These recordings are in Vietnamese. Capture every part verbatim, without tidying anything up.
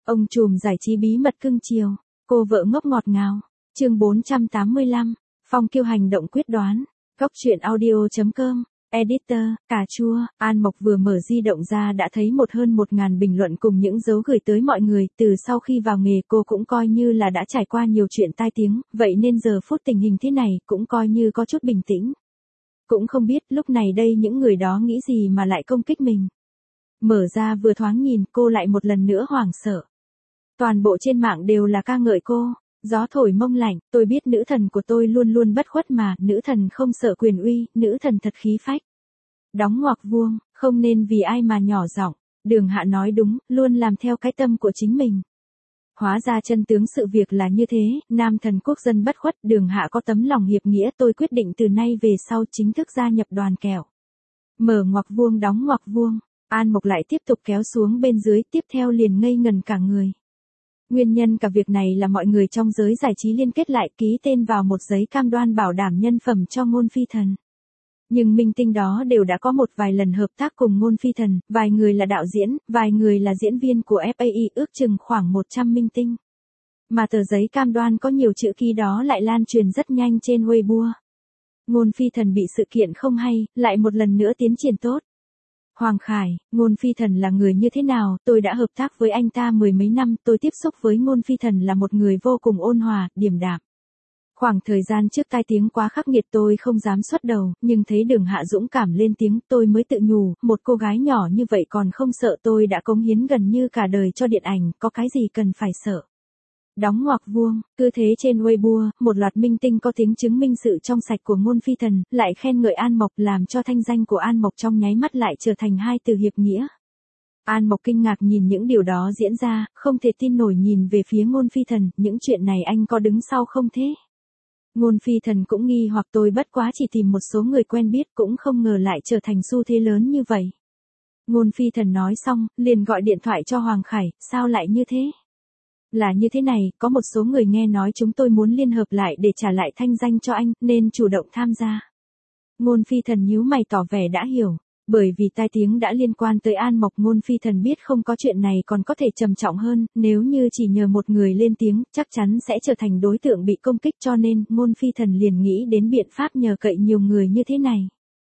Ông trùm giải trí bí mật cưng chiều, cô vợ ngốc ngọt ngào. Chương bốn trăm tám mươi lăm, Phong Kiêu hành động quyết đoán. Góc truyện audio chấm com. Editor, cà chua. An Mộc vừa mở di động ra đã thấy một hơn một ngàn bình luận cùng những dấu gửi tới mọi người. Từ sau khi vào nghề cô cũng coi như là đã trải qua nhiều chuyện tai tiếng, vậy nên giờ phút tình hình thế này cũng coi như có chút bình tĩnh. Cũng không biết lúc này đây những người đó nghĩ gì mà lại công kích mình. Mở ra vừa thoáng nhìn cô lại một lần nữa hoảng sợ. Toàn bộ trên mạng đều là ca ngợi cô. Gió thổi mông lạnh, tôi biết nữ thần của tôi luôn luôn bất khuất mà, nữ thần không sợ quyền uy, nữ thần thật khí phách. Đóng ngoặc vuông, không nên vì ai mà nhỏ giọng. Đường Hạ nói đúng, luôn làm theo cái tâm của chính mình. Hóa ra chân tướng sự việc là như thế, nam thần quốc dân bất khuất, Đường Hạ có tấm lòng hiệp nghĩa, tôi quyết định từ nay về sau chính thức gia nhập đoàn kẹo. Mở ngoặc vuông đóng ngoặc vuông, An Mộc lại tiếp tục kéo xuống bên dưới, tiếp theo liền ngây ngần cả người. Nguyên nhân cả việc này là mọi người trong giới giải trí liên kết lại ký tên vào một giấy cam đoan bảo đảm nhân phẩm cho Ngôn Phi Thần. Nhưng minh tinh đó đều đã có một vài lần hợp tác cùng Ngôn Phi Thần, vài người là đạo diễn, vài người là diễn viên của ép a i, ước chừng khoảng một trăm minh tinh. Mà tờ giấy cam đoan có nhiều chữ ký đó lại lan truyền rất nhanh trên Weibo. Ngôn Phi Thần bị sự kiện không hay, lại một lần nữa tiến triển tốt. Hoàng Khải, Ngôn Phi Thần là người như thế nào, tôi đã hợp tác với anh ta mười mấy năm, tôi tiếp xúc với Ngôn Phi Thần là một người vô cùng ôn hòa, điềm đạm. Khoảng thời gian trước tai tiếng quá khắc nghiệt tôi không dám xuất đầu, nhưng thấy Đường Hạ dũng cảm lên tiếng tôi mới tự nhủ, một cô gái nhỏ như vậy còn không sợ, tôi đã cống hiến gần như cả đời cho điện ảnh, có cái gì cần phải sợ. Đóng ngoặc vuông, cứ thế trên Weibo, một loạt minh tinh có tiếng chứng minh sự trong sạch của Ngôn Phi Thần, lại khen ngợi An Mộc làm cho thanh danh của An Mộc trong nháy mắt lại trở thành hai từ hiệp nghĩa. An Mộc kinh ngạc nhìn những điều đó diễn ra, không thể tin nổi nhìn về phía Ngôn Phi Thần, những chuyện này anh có đứng sau không thế? Ngôn Phi Thần cũng nghi hoặc tôi bất quá chỉ tìm một số người quen biết cũng không ngờ lại trở thành xu thế lớn như vậy. Ngôn Phi Thần nói xong, liền gọi điện thoại cho Hoàng Khải, sao lại như thế? Là như thế này, có một số người nghe nói chúng tôi muốn liên hợp lại để trả lại thanh danh cho anh, nên chủ động tham gia. Ngôn Phi Thần nhíu mày tỏ vẻ đã hiểu, bởi vì tai tiếng đã liên quan tới An Mộc. Ngôn Phi Thần biết không có chuyện này còn có thể trầm trọng hơn, nếu như chỉ nhờ một người lên tiếng, chắc chắn sẽ trở thành đối tượng bị công kích cho nên, Ngôn Phi Thần liền nghĩ đến biện pháp nhờ cậy nhiều người như thế này.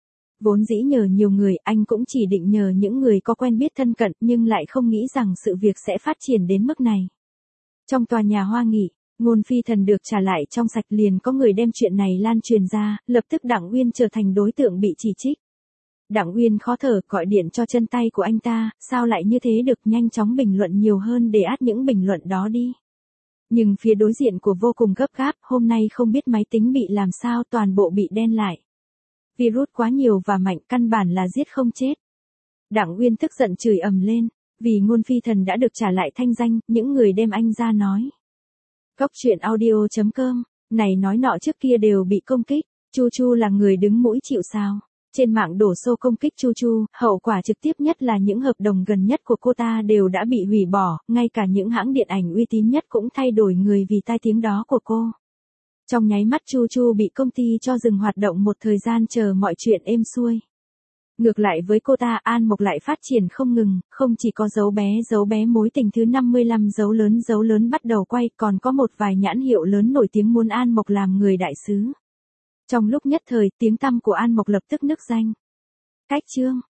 Vốn dĩ nhờ nhiều người, anh cũng chỉ định nhờ những người có quen biết thân cận, nhưng lại không nghĩ rằng sự việc sẽ phát triển đến mức này. Trong tòa nhà Hoa Nghị, Ngôn Phi Thần được trả lại trong sạch liền có người đem chuyện này lan truyền ra, lập tức Đặng Uyên trở thành đối tượng bị chỉ trích. Đặng Uyên khó thở gọi điện cho chân tay của anh ta, sao lại như thế được, nhanh chóng bình luận nhiều hơn để át những bình luận đó đi. Nhưng phía đối diện của vô cùng gấp gáp, hôm nay không biết máy tính bị làm sao toàn bộ bị đen lại. Virus quá nhiều và mạnh căn bản là giết không chết. Đặng Uyên tức giận chửi ầm lên. Vì Ngôn Phi Thần đã được trả lại thanh danh, những người đem anh ra nói. Góc truyện audio chấm com, này nói nọ trước kia đều bị công kích, Chu Chu là người đứng mũi chịu sào. Trên mạng đổ xô công kích Chu Chu, hậu quả trực tiếp nhất là những hợp đồng gần nhất của cô ta đều đã bị hủy bỏ, ngay cả những hãng điện ảnh uy tín nhất cũng thay đổi người vì tai tiếng đó của cô. Trong nháy mắt Chu Chu bị công ty cho dừng hoạt động một thời gian chờ mọi chuyện êm xuôi. Ngược lại với cô ta, An Mộc lại phát triển không ngừng, không chỉ có dấu bé dấu bé mối tình thứ năm mươi lăm dấu lớn dấu lớn bắt đầu quay, còn có một vài nhãn hiệu lớn nổi tiếng muốn An Mộc làm người đại sứ. Trong lúc nhất thời, tiếng tăm của An Mộc lập tức nức danh. Cách chương